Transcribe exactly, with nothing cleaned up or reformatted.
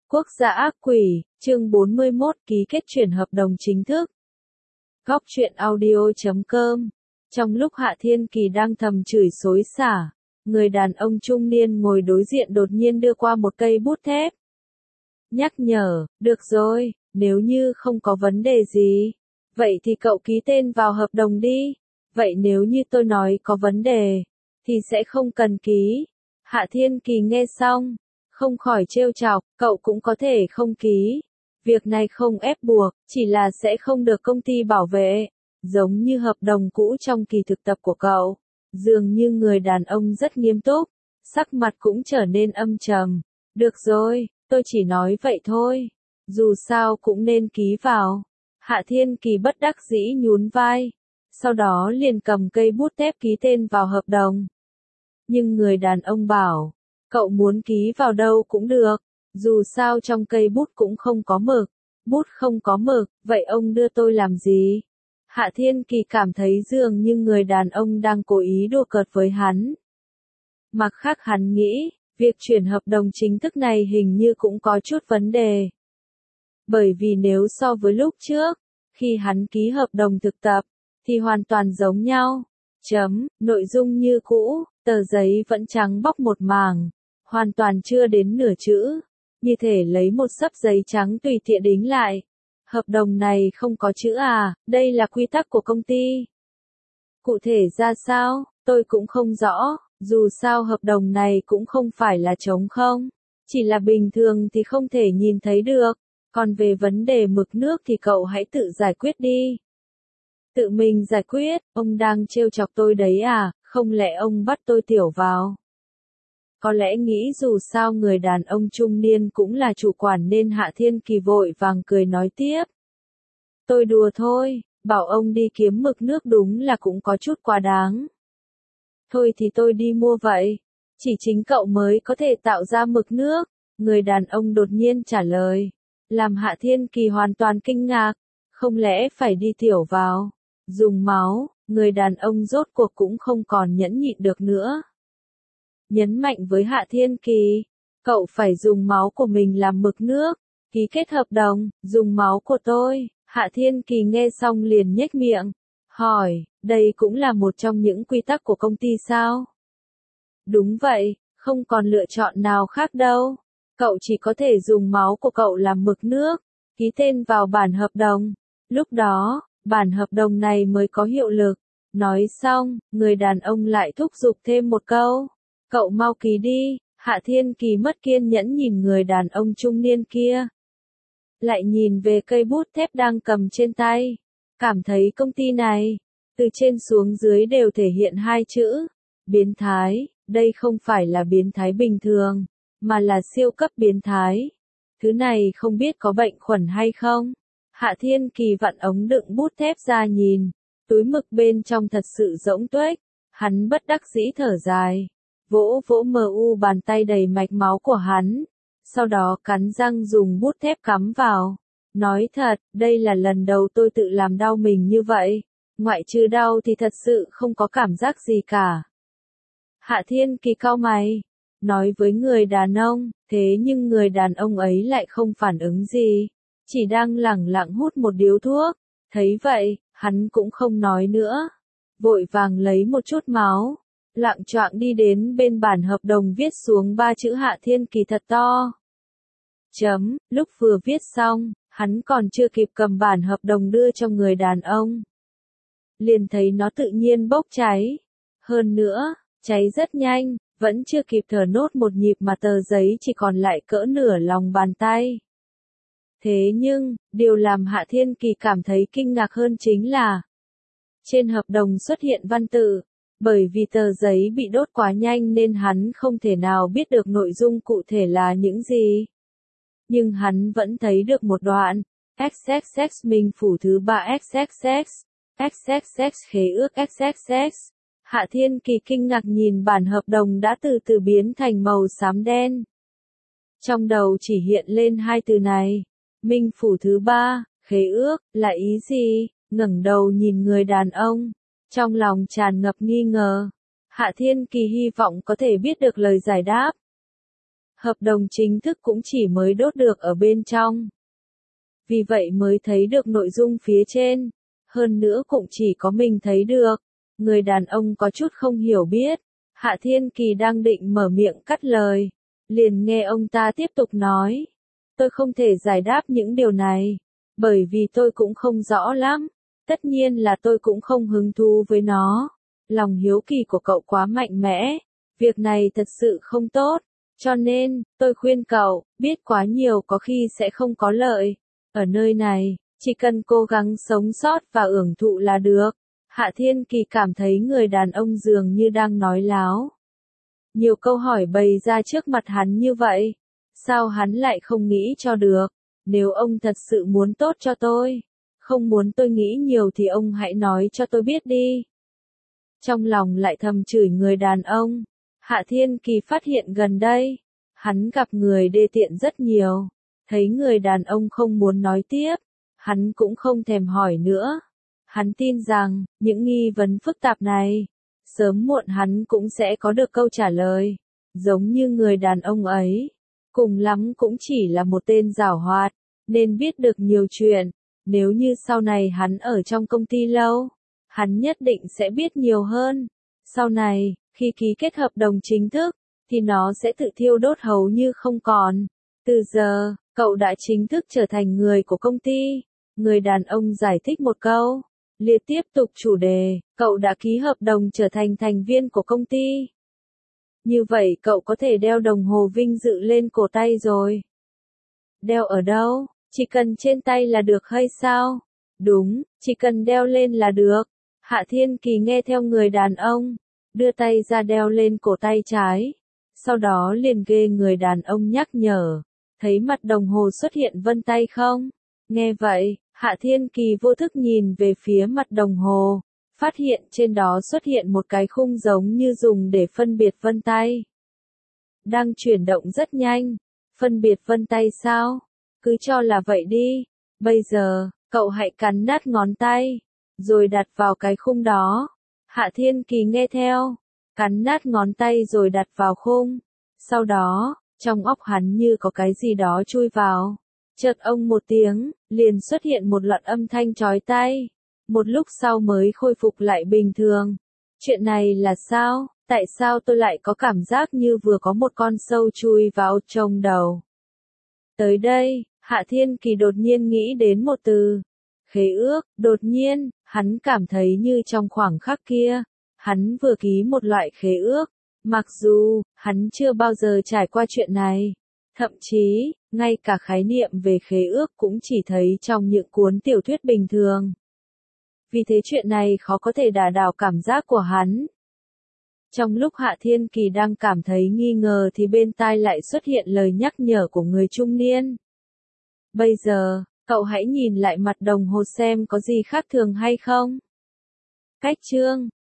Quốc gia ác quỷ, chương bốn mươi mốt ký kết chuyển hợp đồng chính thức. Góc truyện audio chấm com. Trong lúc Hạ Thiên Kỳ đang thầm chửi xối xả, người đàn ông trung niên ngồi đối diện đột nhiên đưa qua một cây bút thép. Nhắc nhở, được rồi, nếu như không có vấn đề gì, vậy thì cậu ký tên vào hợp đồng đi. Vậy nếu như tôi nói có vấn đề, thì sẽ không cần ký. Hạ Thiên Kỳ nghe xong, không khỏi trêu chọc, cậu cũng có thể không ký. Việc này không ép buộc, chỉ là sẽ không được công ty bảo vệ. Giống như hợp đồng cũ trong kỳ thực tập của cậu. Dường như người đàn ông rất nghiêm túc, sắc mặt cũng trở nên âm trầm. Được rồi, tôi chỉ nói vậy thôi. Dù sao cũng nên ký vào. Hạ Thiên Kỳ bất đắc dĩ nhún vai. Sau đó liền cầm cây bút thép ký tên vào hợp đồng. Nhưng người đàn ông bảo, cậu muốn ký vào đâu cũng được, dù sao trong cây bút cũng không có mực. Bút không có mực, vậy ông đưa tôi làm gì? Hạ Thiên Kỳ cảm thấy dường như người đàn ông đang cố ý đùa cợt với hắn. Mặt khác hắn nghĩ, việc chuyển hợp đồng chính thức này hình như cũng có chút vấn đề. Bởi vì nếu so với lúc trước, khi hắn ký hợp đồng thực tập, thì hoàn toàn giống nhau. Chấm, nội dung như cũ, tờ giấy vẫn trắng bóc một mảng, hoàn toàn chưa đến nửa chữ. Như thể lấy một xấp giấy trắng tùy tiện đính lại. Hợp đồng này không có chữ à, đây là quy tắc của công ty. Cụ thể ra sao, tôi cũng không rõ, dù sao hợp đồng này cũng không phải là trống không. Chỉ là bình thường thì không thể nhìn thấy được, còn về vấn đề mực nước thì cậu hãy tự giải quyết đi. Tự mình giải quyết, ông đang trêu chọc tôi đấy à, không lẽ ông bắt tôi tiểu vào? Có lẽ nghĩ dù sao người đàn ông trung niên cũng là chủ quản nên Hạ Thiên Kỳ vội vàng cười nói tiếp. Tôi đùa thôi, bảo ông đi kiếm mực nước đúng là cũng có chút quá đáng. Thôi thì tôi đi mua vậy, chỉ chính cậu mới có thể tạo ra mực nước, người đàn ông đột nhiên trả lời. Làm Hạ Thiên Kỳ hoàn toàn kinh ngạc, không lẽ phải đi tiểu vào, dùng máu, người đàn ông rốt cuộc cũng không còn nhẫn nhịn được nữa. Nhấn mạnh với Hạ Thiên Kỳ, cậu phải dùng máu của mình làm mực nước, ký kết hợp đồng, dùng máu của tôi. Hạ Thiên Kỳ nghe xong liền nhếch miệng, hỏi, đây cũng là một trong những quy tắc của công ty sao? Đúng vậy, không còn lựa chọn nào khác đâu. Cậu chỉ có thể dùng máu của cậu làm mực nước, ký tên vào bản hợp đồng. Lúc đó, bản hợp đồng này mới có hiệu lực. Nói xong, người đàn ông lại thúc giục thêm một câu. Cậu mau ký đi. Hạ Thiên Kỳ mất kiên nhẫn nhìn người đàn ông trung niên kia. Lại nhìn về cây bút thép đang cầm trên tay. Cảm thấy công ty này, từ trên xuống dưới đều thể hiện hai chữ. Biến thái, đây không phải là biến thái bình thường, mà là siêu cấp biến thái. Thứ này không biết có bệnh khuẩn hay không? Hạ Thiên Kỳ vặn ống đựng bút thép ra nhìn. Túi mực bên trong thật sự rỗng tuếch. Hắn bất đắc dĩ thở dài. Vỗ vỗ mờ u bàn tay đầy mạch máu của hắn. Sau đó cắn răng dùng bút thép cắm vào. Nói thật, đây là lần đầu tôi tự làm đau mình như vậy. Ngoại trừ đau thì thật sự không có cảm giác gì cả. Hạ Thiên Kỳ cau mày. Nói với người đàn ông, thế nhưng người đàn ông ấy lại không phản ứng gì. Chỉ đang lẳng lặng hút một điếu thuốc. Thấy vậy, hắn cũng không nói nữa. Vội vàng lấy một chút máu. Lạng choạng đi đến bên bản hợp đồng viết xuống ba chữ Hạ Thiên Kỳ thật to. Chấm, lúc vừa viết xong, hắn còn chưa kịp cầm bản hợp đồng đưa cho người đàn ông. Liền thấy nó tự nhiên bốc cháy. Hơn nữa, cháy rất nhanh, vẫn chưa kịp thở nốt một nhịp mà tờ giấy chỉ còn lại cỡ nửa lòng bàn tay. Thế nhưng, điều làm Hạ Thiên Kỳ cảm thấy kinh ngạc hơn chính là trên hợp đồng xuất hiện văn tự. Bởi vì tờ giấy bị đốt quá nhanh nên hắn không thể nào biết được nội dung cụ thể là những gì. Nhưng hắn vẫn thấy được một đoạn. ích ích ích Minh Phủ thứ ba ích ích ích. ích ích ích Khế ước ích ích ích. Hạ Thiên Kỳ kinh ngạc nhìn bản hợp đồng đã từ từ biến thành màu xám đen. Trong đầu chỉ hiện lên hai từ này. Minh Phủ thứ ba, khế ước, là ý gì? Ngẩng đầu nhìn người đàn ông. Trong lòng tràn ngập nghi ngờ. Hạ Thiên Kỳ hy vọng có thể biết được lời giải đáp. Hợp đồng chính thức cũng chỉ mới đốt được ở bên trong. Vì vậy mới thấy được nội dung phía trên. Hơn nữa cũng chỉ có mình thấy được. Người đàn ông có chút không hiểu biết. Hạ Thiên Kỳ đang định mở miệng cắt lời. Liền nghe ông ta tiếp tục nói. Tôi không thể giải đáp những điều này. Bởi vì tôi cũng không rõ lắm. Tất nhiên là tôi cũng không hứng thú với nó. Lòng hiếu kỳ của cậu quá mạnh mẽ. Việc này thật sự không tốt. Cho nên, tôi khuyên cậu, biết quá nhiều có khi sẽ không có lợi. Ở nơi này, chỉ cần cố gắng sống sót và hưởng thụ là được. Hạ Thiên Kỳ cảm thấy người đàn ông dường như đang nói láo. Nhiều câu hỏi bày ra trước mặt hắn như vậy. Sao hắn lại không nghĩ cho được? Nếu ông thật sự muốn tốt cho tôi, không muốn tôi nghĩ nhiều thì ông hãy nói cho tôi biết đi. Trong lòng lại thầm chửi người đàn ông. Hạ Thiên Kỳ phát hiện gần đây, hắn gặp người đê tiện rất nhiều. Thấy người đàn ông không muốn nói tiếp, hắn cũng không thèm hỏi nữa. Hắn tin rằng, những nghi vấn phức tạp này, sớm muộn hắn cũng sẽ có được câu trả lời. Giống như người đàn ông ấy, cùng lắm cũng chỉ là một tên giảo hoạt, nên biết được nhiều chuyện. Nếu như sau này hắn ở trong công ty lâu, hắn nhất định sẽ biết nhiều hơn. Sau này, khi ký kết hợp đồng chính thức, thì nó sẽ tự thiêu đốt hầu như không còn. Từ giờ, cậu đã chính thức trở thành người của công ty. Người đàn ông giải thích một câu. Liệt tiếp tục chủ đề, cậu đã ký hợp đồng trở thành thành viên của công ty. Như vậy cậu có thể đeo đồng hồ vinh dự lên cổ tay rồi. Đeo ở đâu? Chỉ cần trên tay là được hay sao? Đúng, chỉ cần đeo lên là được. Hạ Thiên Kỳ nghe theo người đàn ông, đưa tay ra đeo lên cổ tay trái. Sau đó liền ghê người đàn ông nhắc nhở. Thấy mặt đồng hồ xuất hiện vân tay không? Nghe vậy, Hạ Thiên Kỳ vô thức nhìn về phía mặt đồng hồ. Phát hiện trên đó xuất hiện một cái khung giống như dùng để phân biệt vân tay. Đang chuyển động rất nhanh. Phân biệt vân tay sao? Cứ cho là vậy đi. Bây giờ, cậu hãy cắn nát ngón tay, rồi đặt vào cái khung đó. Hạ Thiên Kỳ nghe theo. Cắn nát ngón tay rồi đặt vào khung. Sau đó, trong óc hắn như có cái gì đó chui vào. Chợt ông một tiếng, liền xuất hiện một loạt âm thanh chói tai. Một lúc sau mới khôi phục lại bình thường. Chuyện này là sao? Tại sao tôi lại có cảm giác như vừa có một con sâu chui vào trong đầu? Tới đây, Hạ Thiên Kỳ đột nhiên nghĩ đến một từ. Khế ước. Đột nhiên, hắn cảm thấy như trong khoảng khắc kia, hắn vừa ký một loại khế ước. Mặc dù, hắn chưa bao giờ trải qua chuyện này. Thậm chí, ngay cả khái niệm về khế ước cũng chỉ thấy trong những cuốn tiểu thuyết bình thường. Vì thế chuyện này khó có thể đả đảo cảm giác của hắn. Trong lúc Hạ Thiên Kỳ đang cảm thấy nghi ngờ thì bên tai lại xuất hiện lời nhắc nhở của người trung niên. Bây giờ, cậu hãy nhìn lại mặt đồng hồ xem có gì khác thường hay không. Cách chương